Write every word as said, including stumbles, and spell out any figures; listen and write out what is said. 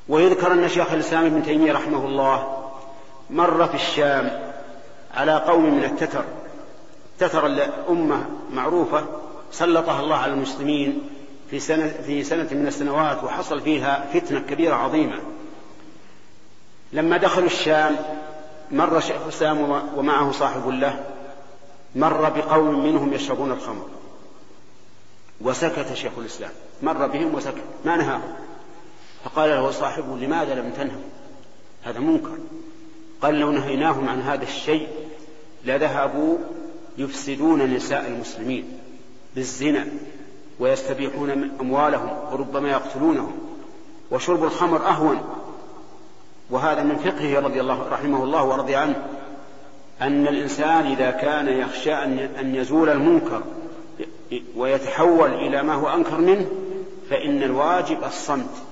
ويذكر أن شيخ الإسلام ابن تيمية رحمه الله مر في الشام على قوم من التتر. تتر الأمة معروفة سلطها الله على المسلمين في سنة, في سنة من السنوات، وحصل فيها فتنة كبيرة عظيمة. لما دخلوا الشام مر شيخ الإسلام ومعه صاحب له، مر بقوم منهم يشربون الخمر، وسكت شيخ الإسلام، مر بهم وسكت ما نهاهم. فقال له صاحبه: لماذا لم تنهوا؟ هذا منكر. قال: لو نهيناهم عن هذا الشيء لذهبوا يفسدون نساء المسلمين بالزنا ويستبيحون أموالهم وربما يقتلونهم، وشرب الخمر أهون. وهذا من فقهه رضي الله رحمه الله ورضي عنه، أن الإنسان إذا كان يخشى أن يزول المنكر ويتحول إلى ما هو أنكر منه فإن الواجب الصمت